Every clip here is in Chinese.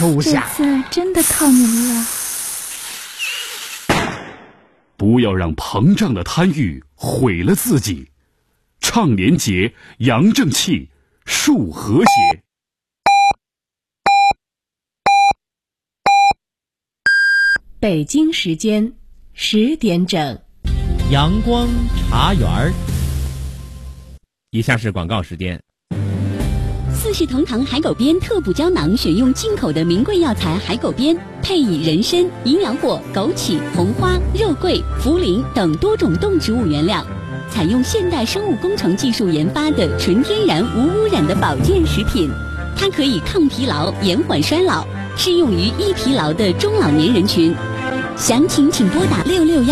收下。 这次真的靠你们了。 不要让膨胀的贪欲毁了自己。倡廉洁，扬正气，树和谐。 北京时间10点整， 阳光茶园儿。以下是广告时间。 四世同堂海狗鞭特补胶囊，选用进口的名贵药材海狗鞭，配以人参、营养果、枸杞、红花、肉桂、茯苓等多种动植物原料，采用现代生物工程技术研发的纯天然无污染的保健食品。它可以抗疲劳、延缓衰老，适用于易疲劳的中老年人群。详情请拨打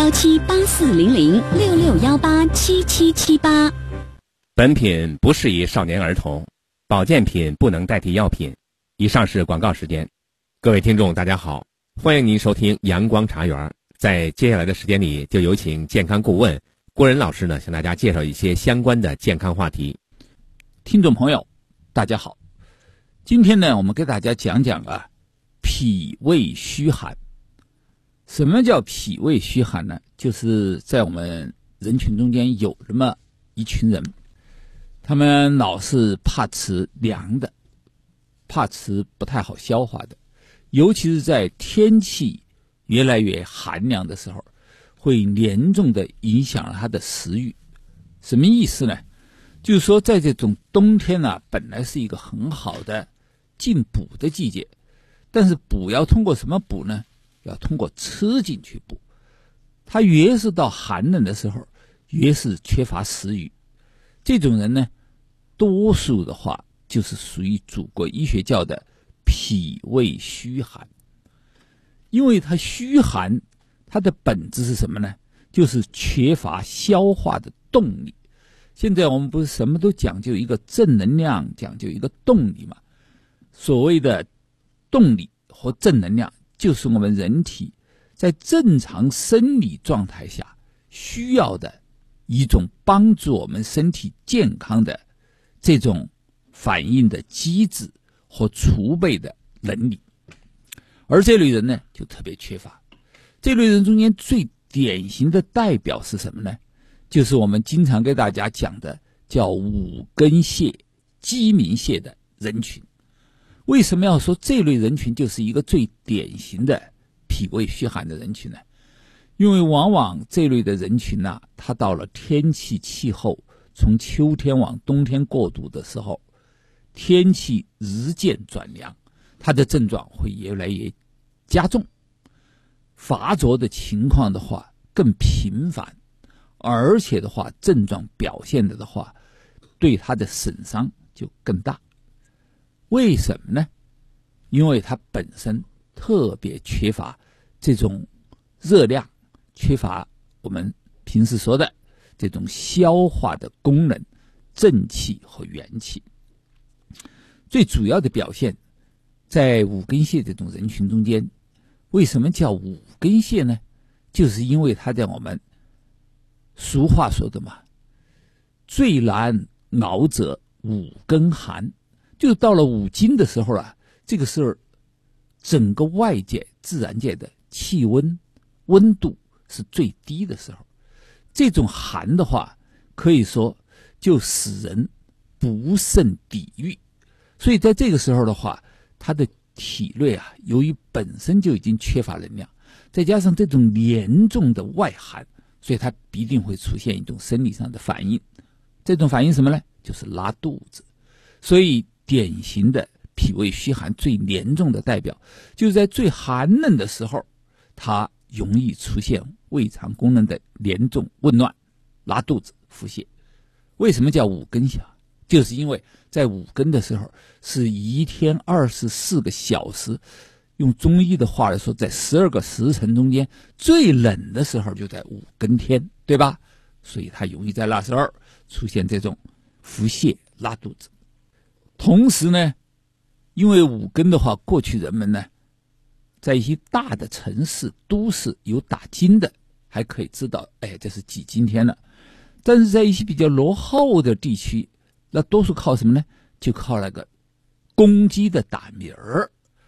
6617840066187778。 本品不适宜少年儿童，保健品不能代替药品。以上是广告时间。各位听众大家好，欢迎您收听阳光茶园。在接下来的时间里，就有请健康顾问郭仁老师呢，向大家介绍一些相关的健康话题。 听众朋友大家好，今天呢我们给大家讲讲脾胃虚寒。什么叫脾胃虚寒呢？就是在我们人群中间有这么一群人，他们老是怕吃凉的，怕吃不太好消化的，尤其是在天气越来越寒凉的时候，会严重的影响了他的食欲。什么意思呢？就是说在这种冬天本来是一个很好的进补的季节，但是补要通过什么补呢？要通过吃进去补。他越是到寒冷的时候，越是缺乏食欲。这种人呢，多数的话就是属于祖国医学叫的脾胃虚寒。因为他虚寒，它的本质是什么呢？就是缺乏消化的动力。现在我们不是什么都讲究一个正能量，讲究一个动力嘛？所谓的动力和正能量，就是我们人体在正常生理状态下需要的一种帮助我们身体健康的这种反应的机制和储备的能力。而这类人呢，就特别缺乏。这类人中间最典型的代表是什么呢？就是我们经常给大家讲的叫五根泻、鸡鸣泻的人群。为什么要说这类人群就是一个最典型的脾胃虚寒的人群呢？因为往往这类的人群他到了天气气候从秋天往冬天过渡的时候，天气日渐转凉，他的症状会越来越加重，发作的情况的话更频繁，而且的话症状表现的话对他的损伤就更大。为什么呢？因为它本身特别缺乏这种热量，缺乏我们平时说的这种消化的功能、正气和元气。最主要的表现在五根泻这种人群中间。为什么叫五根泻呢？就是因为它在我们俗话说的嘛，最难熬者五根寒。就到了五经的时候这个时候整个外界自然界的气温温度是最低的时候，这种寒的话可以说就使人不胜抵御。所以在这个时候的话，他的体内由于本身就已经缺乏能量，再加上这种严重的外寒，所以他必定会出现一种生理上的反应。这种反应什么呢？就是拉肚子。所以典型的脾胃虚寒最严重的代表，就是在最寒冷的时候，它容易出现胃肠功能的严重紊乱，拉肚子、腹泻。为什么叫五根泻？就是因为在五更的时候是一天24个小时，用中医的话来说，在12个时辰中间最冷的时候就在五更天，对吧？所以它容易在那时候出现这种腹泻、拉肚子。同时呢，因为五更的话，过去人们呢在一些大的城市都市有打更的，还可以知道这是几更天了。但是在一些比较落后的地区，那多数靠什么呢？就靠那个公鸡的打鸣儿。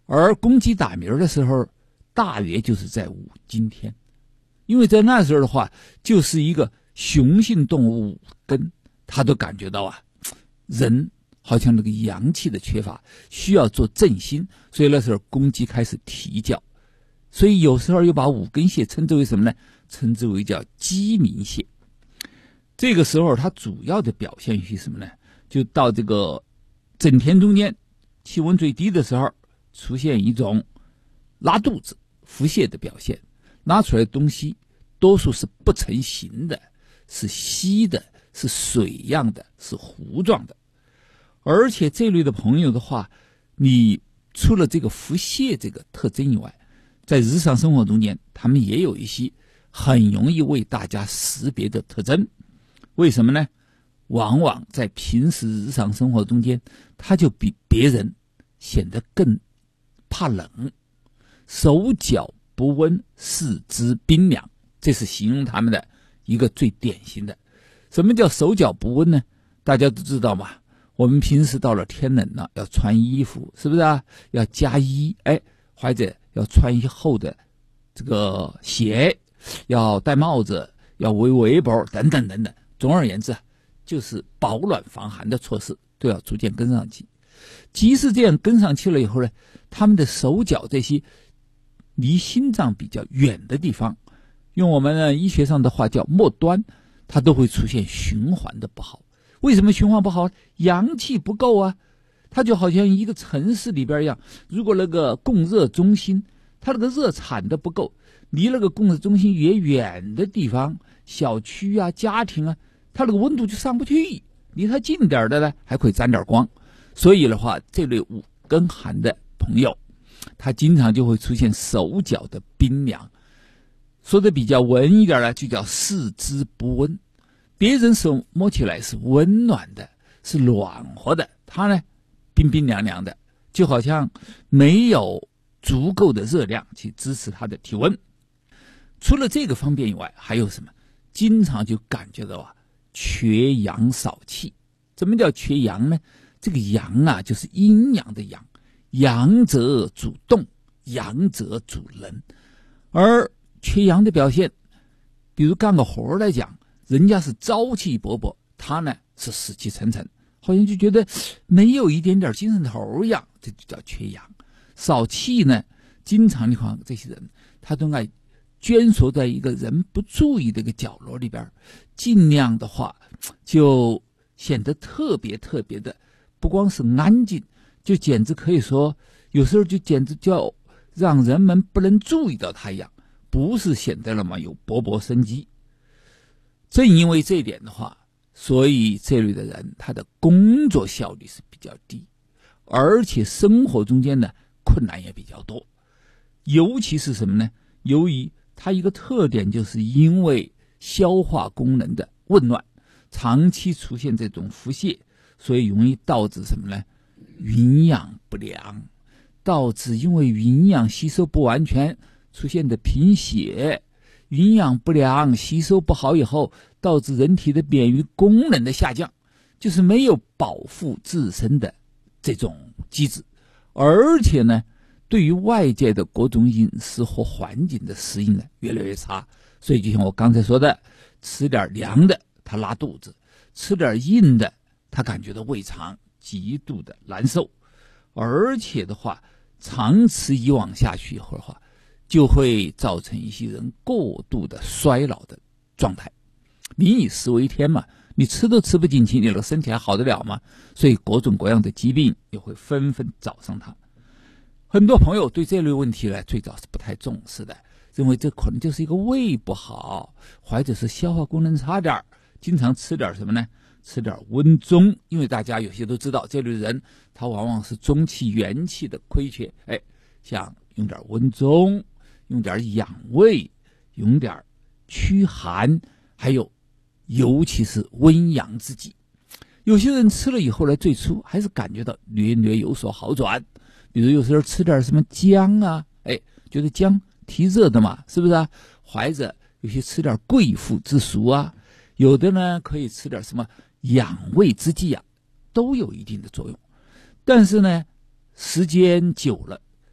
而公鸡打鸣的时候，大约就是在5更天，因为在那时候的话，就是一个雄性动物5更，它都感觉到啊，人好像那个阳气的缺乏，需要做振兴，所以那时候公鸡开始啼叫。所以有时候又把5更蟹称之为什么呢？称之为叫鸡鸣蟹。这个时候它主要的表现是什么呢？就到这个整天中间气温最低的时候，出现一种拉肚子腹泻的表现，拉出来的东西多数是不成形的，是稀的，是水样的，是糊状的。而且这类的朋友的话，你除了这个腹泻这个特征以外，在日常生活中间他们也有一些很容易为大家识别的特征。为什么呢？往往在平时日常生活中间，他就比别人显得更怕冷，手脚不温，四肢冰凉，这是形容他们的一个最典型的。什么叫手脚不温呢？大家都知道嘛，我们平时到了天冷了，要穿衣服，是不是啊？要加衣，或者要穿一些厚的这个鞋，要戴帽子，要围围脖等等等等。总而言之，就是保暖防寒的措施都要逐渐跟上去。即使这样跟上去了以后呢，他们的手脚这些离心脏比较远的地方，用我们医学上的话叫末端，它都会出现循环的不好。为什么循环不好？阳气不够啊。它就好像一个城市里边一样，如果那个供热中心它那个热产的不够，离那个供热中心越远的地方，小区啊家庭啊，它那个温度就上不去，离它近点的呢还可以沾点光。所以的话，这类5更寒的朋友，他经常就会出现手脚的冰凉，说的比较文一点呢，就叫四肢不温。别人手摸起来是温暖的，是暖和的，他呢冰冰凉凉的，就好像没有足够的热量去支持他的体温。除了这个方面以外，还有什么？经常就感觉到缺阳少气。怎么叫缺阳呢？这个阳啊，就是阴阳的阳，阳则主动，阳则主人。而缺阳的表现，比如干个活来讲，人家是朝气勃勃，他呢是死气沉沉，好像就觉得没有一点点精神头一样，这就叫缺阳。少气呢，经常你看这些人，他都爱蜷缩在一个人不注意的一个角落里边，尽量的话就显得特别特别的，不光是安静，就简直可以说有时候就简直叫让人们不能注意到他一样，不是显得了嘛有勃勃生机。正因为这一点的话，所以这类的人他的工作效率是比较低，而且生活中间呢困难也比较多。尤其是什么呢？由于它一个特点，就是因为消化功能的紊乱，长期出现这种腹泻，所以容易导致什么呢？营养不良，导致因为营养吸收不完全出现的贫血，营养不良吸收不好以后，导致人体的免疫功能的下降，就是没有保护自身的这种机制。而且呢，对于外界的各种饮食和环境的适应呢越来越差。所以就像我刚才说的，吃点凉的他拉肚子，吃点硬的他感觉到胃肠极度的难受。而且的话，长此以往下去以后的话，就会造成一些人过度的衰老的状态。民以食为天嘛，你吃都吃不进去，你的身体还好得了吗？所以各种各样的疾病也会纷纷找上他。很多朋友对这类问题呢，最早是不太重视的，认为这可能就是一个胃不好，或者是消化功能差点，经常吃点什么呢？吃点温中。因为大家有些都知道，这类人他往往是中气元气的亏缺，像用点温中，用点养胃，用点驱寒，还有尤其是温阳之剂。有些人吃了以后呢，最初还是感觉到略略有所好转，比如有时候吃点什么姜啊，觉得姜提热的嘛，是不是啊？或者有些吃点贵妇之属啊，有的呢可以吃点什么养胃之剂啊，都有一定的作用。但是呢，时间久了，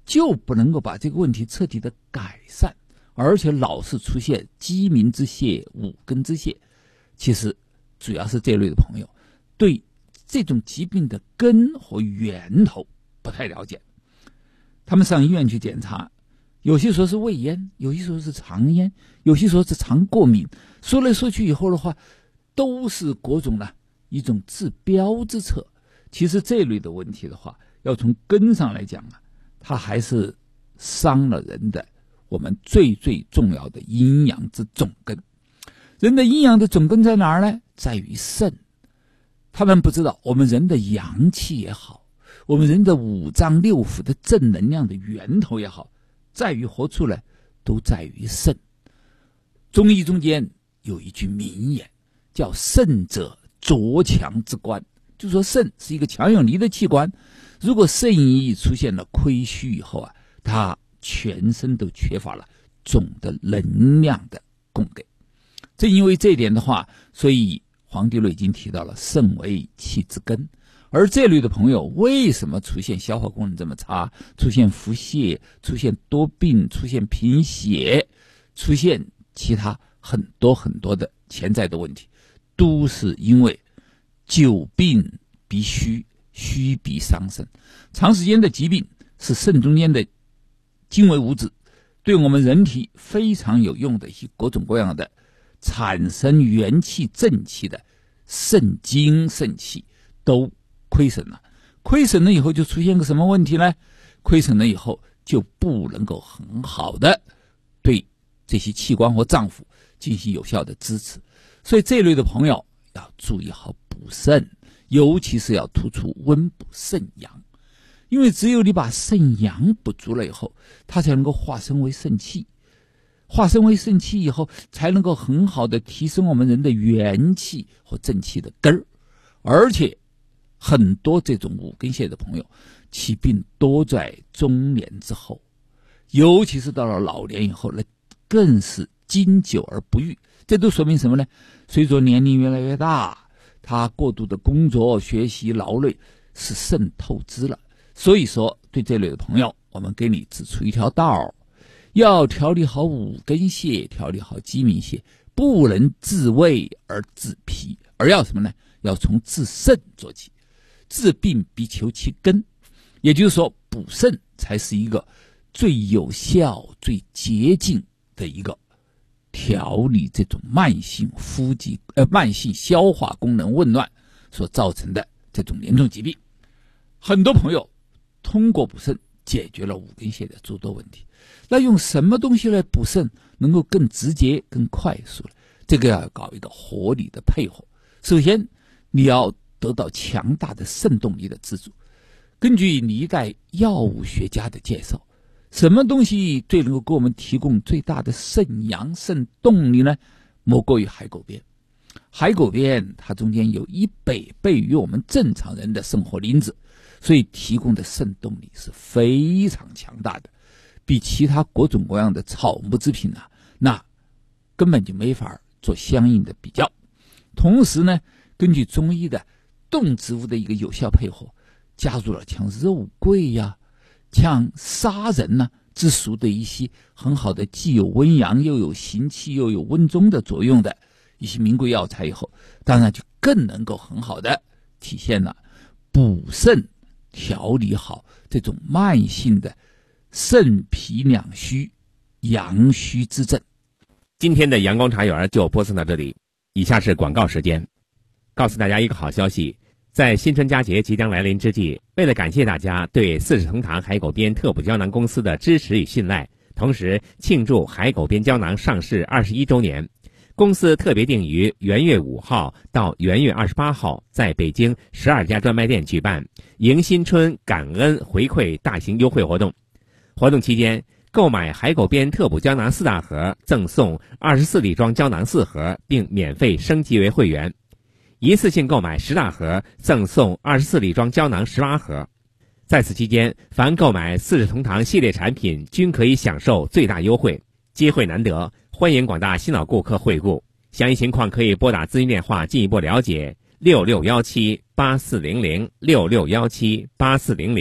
就不能够把这个问题彻底的改善，而且老是出现鸡鸣之谢、五根之谢。其实主要是这类的朋友对这种疾病的根和源头不太了解，他们上医院去检查，有些说是胃炎，有些说是肠炎，有些说是肠过敏，说来说去以后的话，都是各种呢一种治标之策。其实这类的问题的话，要从根上来讲啊，它还是伤了人的我们最重要的阴阳之总根。人的阴阳的总根在哪儿呢？在于肾。他们不知道，我们人的阳气也好，我们人的五脏六腑的正能量的源头也好，在于何处呢？都在于肾。中医中间有一句名言，叫肾者浊强之官，就说肾是一个强有力的器官，如果肾一出现了亏虚以后啊，它全身都缺乏了总的能量的供给。正因为这一点的话，所以《黄帝内经》提到了肾为气之根。而这类的朋友为什么出现消化功能这么差，出现腹泻，出现多病，出现贫血，出现其他很多的潜在的问题，都是因为久病必虚，虚必伤肾。长时间的疾病是肾中间的精微物质对我们人体非常有用的一些各种各样的产生元气正气的肾精肾气都亏损了。亏损了以后就出现个什么问题呢？亏损了以后就不能够很好的对这些器官和脏腑进行有效的支持。所以这类的朋友要注意好补肾，尤其是要突出温补肾阳。因为只有你把肾阳补足了以后，它才能够化身为肾气，化身为肾气以后，才能够很好的提升我们人的元气和正气的根儿。而且很多这种五根泻的朋友，其病多在中年之后，尤其是到了老年以后，那更是经久而不愈。这都说明什么呢？随着年龄越来越大，他过度的工作学习劳累，使肾透支了。所以说对这类的朋友，我们给你指出一条道，要调理好五根泻，调理好鸡鸣泻，不能治胃而治脾，而要什么呢？要从治肾做起。治病必求其根，也就是说补肾才是一个最有效最捷径的一个调理这种慢性消化功能紊乱所造成的这种严重疾病。很多朋友通过补肾解决了五根泻的诸多问题，那用什么东西来补肾能够更直接更快速呢？这个要搞一个合理的配合。首先你要得到强大的肾动力的资助。根据历代药物学家的介绍，什么东西最能够给我们提供最大的肾阳肾动力呢？莫过于海狗鞭。海狗鞭它中间有100倍于我们正常人的生活因子，所以提供的肾动力是非常强大的，比其他各种各样的草木制品啊，那根本就没法做相应的比较。同时呢，根据中医的动植物的一个有效配合，加入了像肉桂呀、像砂仁呐之属的一些很好的既有温阳又有行气又有温中的作用的一些名贵药材以后，当然就更能够很好的体现了补肾调理好这种慢性的肾脾两虚阳虚之症。 今天的阳光茶园就播送到这里，以下是广告时间。告诉大家一个好消息，在新春佳节即将来临之际，为了感谢大家对四世同堂海狗鞭特补胶囊公司的支持与信赖，同时庆祝海狗鞭胶囊上市21周年，公司特别定于元月5号到元月28号在北京12家专卖店举办迎新春感恩回馈大型优惠活动。活动期间，购买海狗鞭特补胶囊4大盒赠送24粒装胶囊4盒，并免费升级为会员。一次性购买10大盒赠送24粒装胶囊18盒。在此期间，凡购买四世同堂系列产品均可以享受最大优惠，机会难得，欢迎广大新老顾客惠顾。详细情况可以拨打咨询电话进一步了解，66178400，66178400，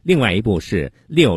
另外一部是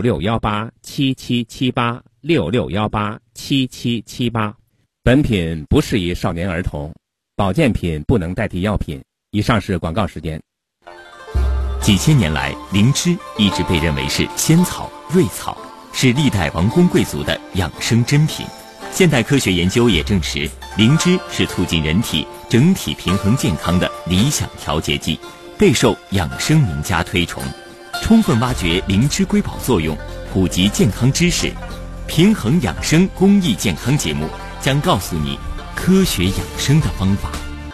66187778，66187778。本品不适宜少年儿童，保健品不能代替药品。以上是广告时间。 几千年来，灵芝一直被认为是仙草、瑞草，是历代王公贵族的养生珍品。现代科学研究也证实，灵芝是促进人体整体平衡健康的理想调节剂，备受养生名家推崇。充分挖掘灵芝瑰宝作用，普及健康知识，平衡养生公益健康节目将告诉你科学养生的方法。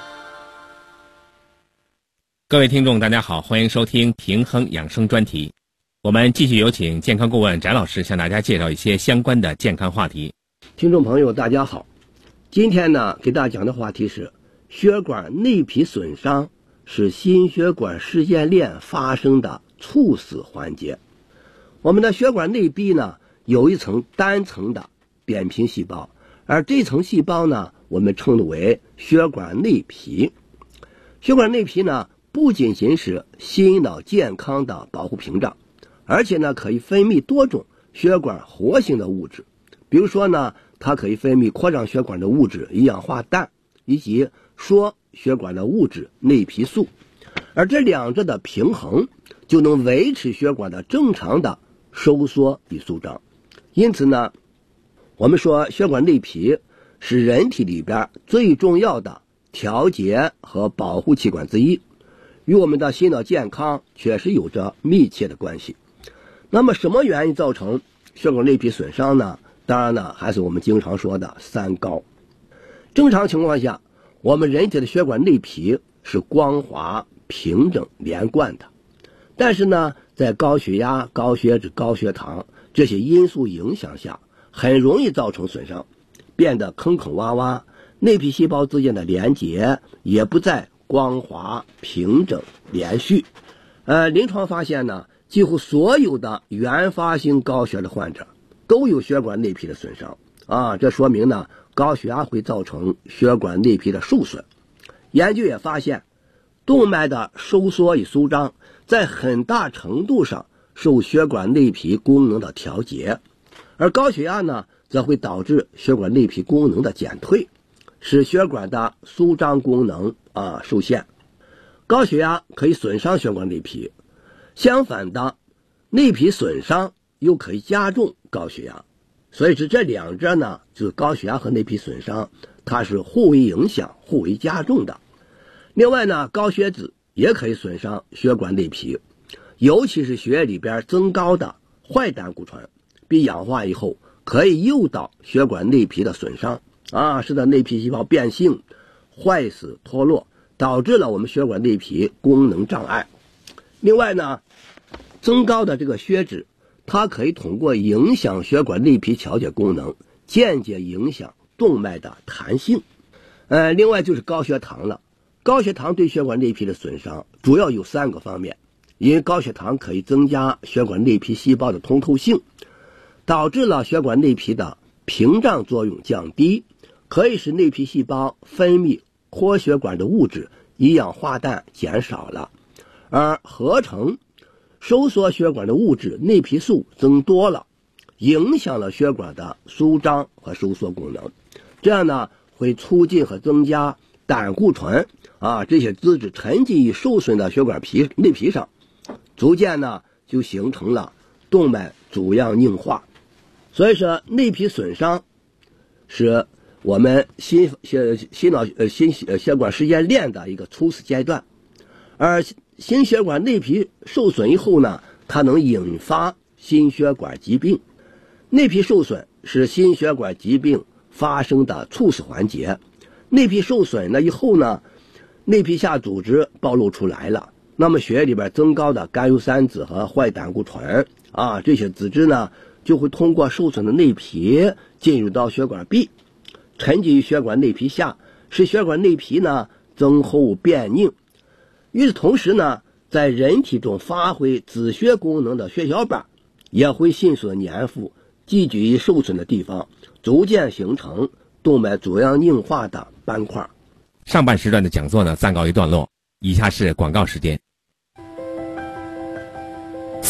各位听众大家好，欢迎收听平衡养生专题。我们继续有请健康顾问翟老师向大家介绍一些相关的健康话题。 听众朋友大家好，今天呢给大家讲的话题是血管内皮损伤是心血管事件链发生的猝死环节。我们的血管内壁呢有一层单层的扁平细胞，而这层细胞呢我们称之为血管内皮。血管内皮呢不仅仅是心脑健康的保护屏障，而且呢可以分泌多种血管活性的物质，比如说呢它可以分泌扩张血管的物质一氧化氮，以及缩血管的物质内皮素，而这两者的平衡就能维持血管的正常的收缩与舒张。因此呢我们说血管内皮是人体里边最重要的调节和保护器官之一，与我们的心脑健康确实有着密切的关系。那么什么原因造成血管内皮损伤呢？当然呢还是我们经常说的三高。正常情况下，我们人体的血管内皮是光滑、平整、连贯的，但是呢在高血压、高血脂、高血糖这些因素影响下，很容易造成损伤，变得坑坑洼洼，内皮细胞之间的连接也不再光滑、平整、连续。临床发现呢，几乎所有的原发性高血压的患者都有血管内皮的损伤啊，这说明呢高血压会造成血管内皮的受损。研究也发现，动脉的收缩与舒张在很大程度上受血管内皮功能的调节，而高血压呢则会导致血管内皮功能的减退，使血管的舒张功能受限。高血压可以损伤血管内皮，相反的，内皮损伤又可以加重高血压。所以是这两者呢，就是高血压和内皮损伤，它是互为影响、互为加重的。另外呢，高血脂也可以损伤血管内皮，尤其是血液里边增高的坏胆固醇被氧化以后，可以诱导血管内皮的损伤使得内皮细胞变性、坏死、脱落，导致了我们血管内皮功能障碍。另外呢，增高的这个血脂，它可以通过影响血管内皮调节功能，间接影响动脉的弹性。另外就是高血糖了。高血糖对血管内皮的损伤主要有3个方面，因为高血糖可以增加血管内皮细胞的通透性，导致了血管内皮的屏障作用降低，可以使内皮细胞分泌扩血管的物质一氧化氮减少了，而合成收缩血管的物质内皮素增多了，影响了血管的舒张和收缩功能。这样呢会促进和增加胆固醇这些脂质沉积于受损的血管内皮上，逐渐呢就形成了动脉阻样硬化。所以说内皮损伤是我们心血管事件链的一个初始阶段，而心血管内皮受损以后呢，它能引发心血管疾病。内皮受损是心血管疾病发生的初始环节。内皮受损了以后呢，内皮下组织暴露出来了，那么血液里边增高的甘油三酯和坏胆固醇这些脂质呢就会通过受损的内皮进入到血管壁，沉积于血管内皮下，使血管内皮呢增厚变硬。与此同时呢，在人体中发挥止血功能的血小板也会迅速粘附积聚于受损的地方，逐渐形成动脉阻样硬化的斑块。 上半时段的讲座呢暂告一段落，以下是广告时间。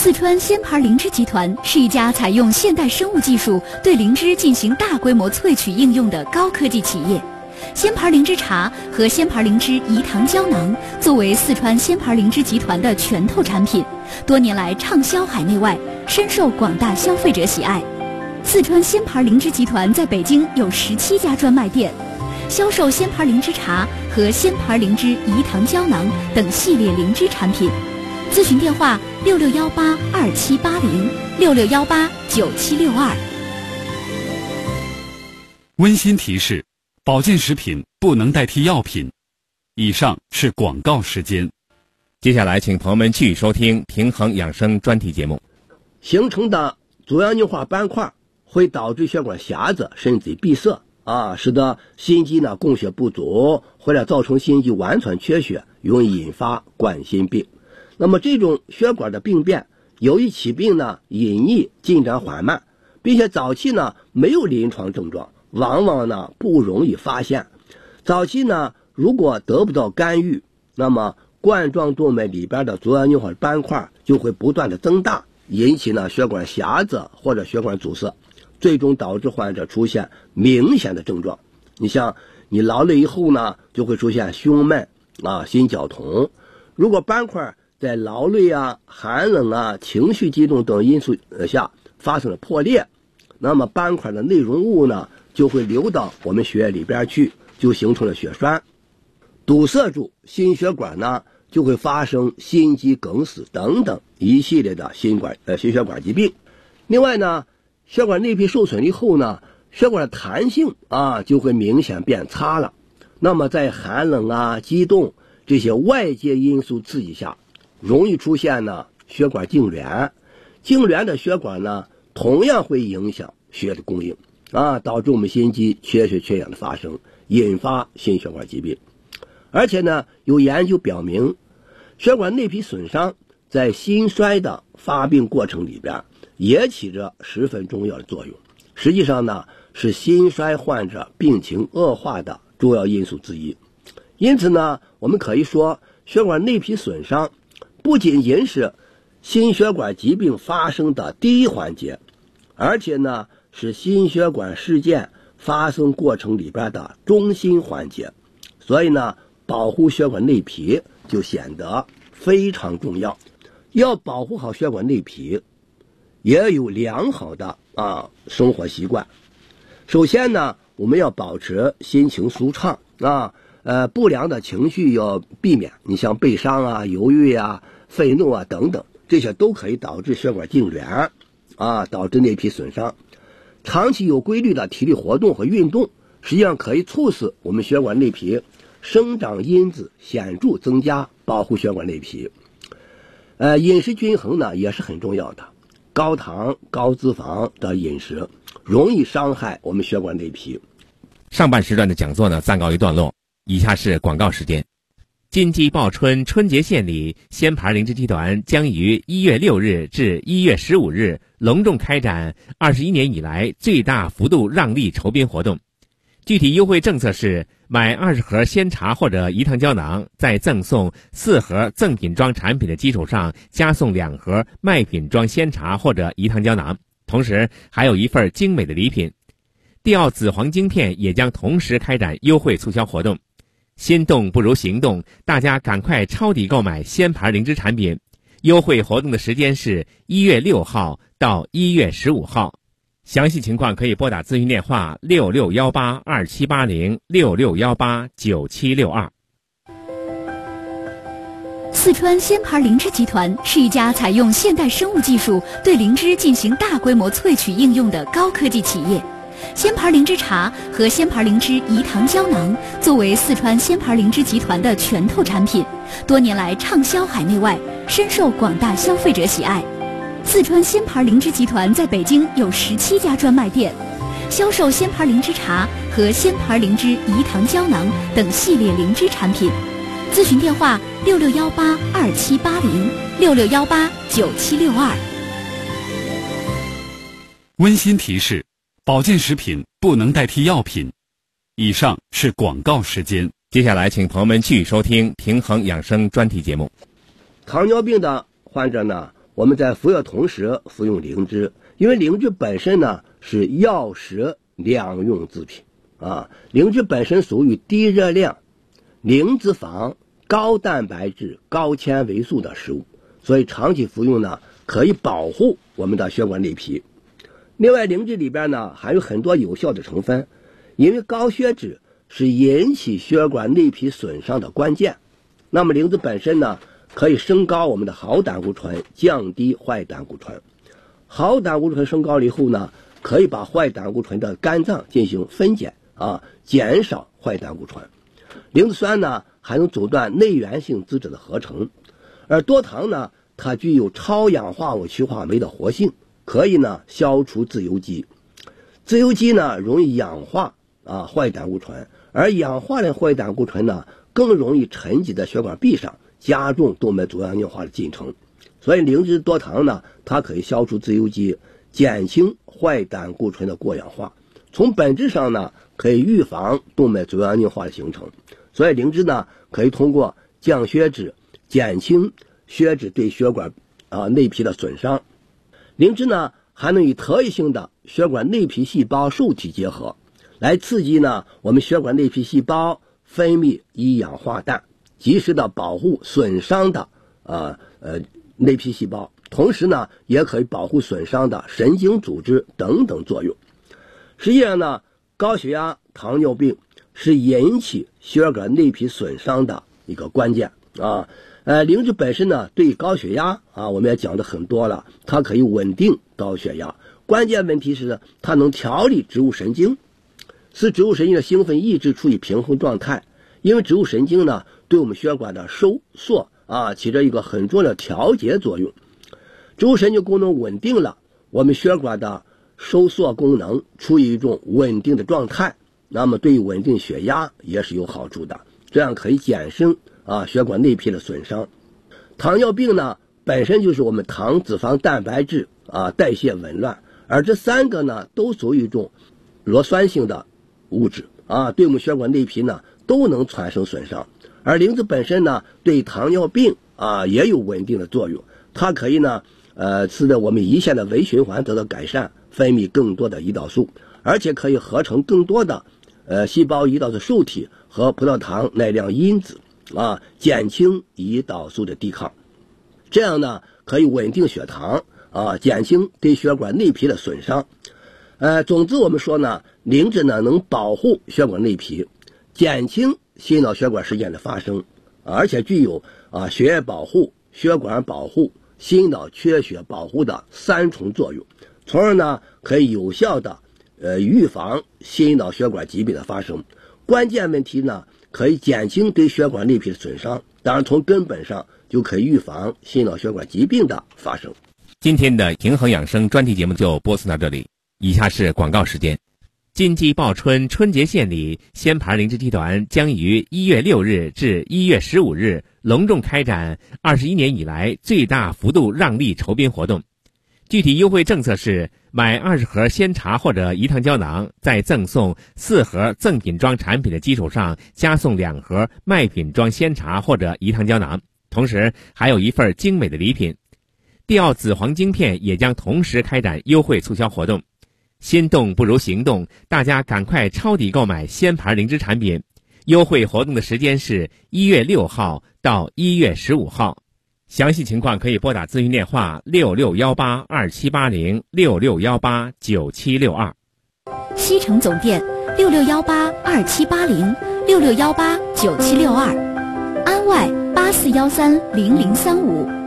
四川鲜牌灵芝集团是一家采用现代生物技术对灵芝进行大规模萃取应用的高科技企业。鲜牌灵芝茶和鲜牌灵芝饴糖胶囊作为四川鲜牌灵芝集团的拳头产品，多年来畅销海内外，深受广大消费者喜爱。四川鲜牌灵芝集团在北京有17家专卖店，销售鲜牌灵芝茶和鲜牌灵芝饴糖胶囊等系列灵芝产品。咨询电话6618278066189762。 温馨提示：保健食品不能代替药品。以上是广告时间。 接下来，请朋友们继续收听平衡养生专题节目。 形成的左阳凝化斑块会导致血管狭窄甚至闭塞使得心肌呢供血不足，或者造成心肌完全缺血，容易引发冠心病。那么这种血管的病变，由于起病呢隐匿，进展缓慢，并且早期呢没有临床症状，往往呢不容易发现。早期呢如果得不到干预，那么冠状动脉里边的左阳凝化斑块就会不断的增大，引起呢血管狭窄或者血管阻塞，最终导致患者出现明显的症状。你像你劳累以后呢，就会出现胸闷心绞痛。如果斑块在劳累寒冷情绪激动等因素下发生了破裂，那么斑块的内容物呢就会流到我们血液里边去，就形成了血栓，堵塞住心血管呢，就会发生心肌梗死等等一系列的心血管疾病。另外呢，血管内皮受损以后呢，血管的弹性就会明显变差了。那么在寒冷激动这些外界因素刺激下，容易出现呢血管痉挛。痉挛的血管呢，同样会影响血液的供应导致我们心肌缺血缺氧的发生，引发心血管疾病。而且呢，有研究表明，血管内皮损伤在心衰的发病过程里边也起着十分重要的作用，实际上呢是心衰患者病情恶化的主要因素之一。因此呢，我们可以说，血管内皮损伤不仅仅是心血管疾病发生的第一环节，而且呢是心血管事件发生过程里边的中心环节。所以呢，保护血管内皮就显得非常重要。要保护好血管内皮，也要有良好的生活习惯。首先呢，我们要保持心情舒畅不良的情绪要避免。你像悲伤犹豫愤怒等等，这些都可以导致血管痉挛导致内皮损伤。长期有规律的体力活动和运动，实际上可以促使我们血管内皮生长因子显著增加，保护血管内皮。饮食均衡呢也是很重要的。高糖高脂肪的饮食容易伤害我们血管内皮。 上半时段的讲座呢暂告一段落，以下是广告时间。金鸡报春春节献礼，鲜牌灵芝集团将于1月6日至1月15日隆重开展21年以来最大幅度让利酬宾活动。具体优惠政策是，买20盒鲜茶或者饴糖胶囊，在赠送4盒赠品装产品的基础上，加送2盒卖品装鲜茶或者饴糖胶囊，同时还有一份精美的礼品。帝奥紫黄晶片也将同时开展优惠促销活动。心动不如行动，大家赶快抄底购买鲜牌灵芝产品。优惠活动的时间是1月6号到1月15号。详细情况可以拨打咨询电话6618278066189762。 四川鲜牌灵芝集团是一家采用现代生物技术对灵芝进行大规模萃取应用的高科技企业。鲜牌灵芝茶和鲜牌灵芝饴糖胶囊作为四川鲜牌灵芝集团的拳头产品，多年来畅销海内外，深受广大消费者喜爱。四川鲜牌灵芝集团在北京有17家专卖店，销售鲜牌灵芝茶和鲜牌灵芝饴糖胶囊等系列灵芝产品。咨询电话6618278066189762。 温馨提示：保健食品不能代替药品。以上是广告时间。 接下来请朋友们继续收听平衡养生专题节目。 糖尿病的患者呢， 我们在服药同时服用灵芝，因为灵芝本身呢是药食两用制品啊，灵芝本身属于低热量、零脂肪、高蛋白质、高纤维素的食物，所以长期服用呢可以保护我们的血管内皮。另外，灵芝里边呢含有很多有效的成分，因为高血脂是引起血管内皮损伤的关键。那么灵芝本身呢可以升高我们的好胆固醇，降低坏胆固醇。好胆固醇升高了以后呢，可以把坏胆固醇的肝脏进行分解啊，减少坏胆固醇。灵芝酸呢还能阻断内源性脂质的合成，而多糖呢它具有超氧化物去化酶的活性，可以呢消除自由基。自由基呢容易氧化坏胆固醇，而氧化的坏胆固醇呢更容易沉积在血管壁上，加重动脉粥样硬化的进程。所以灵芝多糖呢它可以消除自由基，减轻坏胆固醇的过氧化，从本质上呢可以预防动脉粥样硬化的形成。所以灵芝呢可以通过降血脂，减轻血脂对血管内皮的损伤。灵芝呢还能与特异性的血管内皮细胞受体结合，来刺激呢我们血管内皮细胞分泌一氧化氮，及时的保护损伤的内皮细胞，同时呢也可以保护损伤的神经组织等等作用。实际上呢，高血压、糖尿病是引起血管内皮损伤的一个关键啊。灵芝本身呢对高血压我们也讲的很多了，它可以稳定高血压。关键问题是它能调理植物神经，使植物神经的兴奋抑制处于平衡状态。因为植物神经呢对我们血管的收缩起着一个很重要的调节作用。植物神经功能稳定了，我们血管的收缩功能处于一种稳定的状态，那么对于稳定血压也是有好处的，这样可以减轻血管内皮的损伤。糖尿病呢本身就是我们糖、脂肪、蛋白质代谢紊乱，而这三个呢都属于一种弱酸性的物质对我们血管内皮呢都能产生损伤。而灵芝本身呢对糖尿病也有稳定的作用，它可以呢使得我们胰腺的微循环得到改善，分泌更多的胰岛素，而且可以合成更多的细胞胰岛素受体和葡萄糖耐量因子减轻胰岛素的抵抗。这样呢可以稳定血糖减轻对血管内皮的损伤。总之我们说呢，灵芝呢能保护血管内皮，减轻心脑血管事件的发生，而且具有血液保护、血管保护、心脑缺血保护的三重作用，从而呢可以有效的预防心脑血管疾病的发生。关键问题呢可以减轻对血管内皮的损伤，当然从根本上就可以预防心脑血管疾病的发生。 今天的平衡养生专题节目就播送到这里，以下是广告时间。金鸡报春春节献礼，仙牌灵芝集团将于1月6日至1月15日隆重开展21年以来最大幅度让利筹编活动。具体优惠政策是，买20盒鲜茶或者胰糖胶囊，在赠送4盒赠品装产品的基础上，加送2盒卖品装鲜茶或者胰糖胶囊，同时还有一份精美的礼品。帝奥紫黄晶片也将同时开展优惠促销活动。心动不如行动，大家赶快抄底购买仙牌灵芝产品。优惠活动的时间是1月6号到1月15号。详细情况可以拨打咨询电话66182780 66189762。 西城总店66182780 66189762，安外84130035。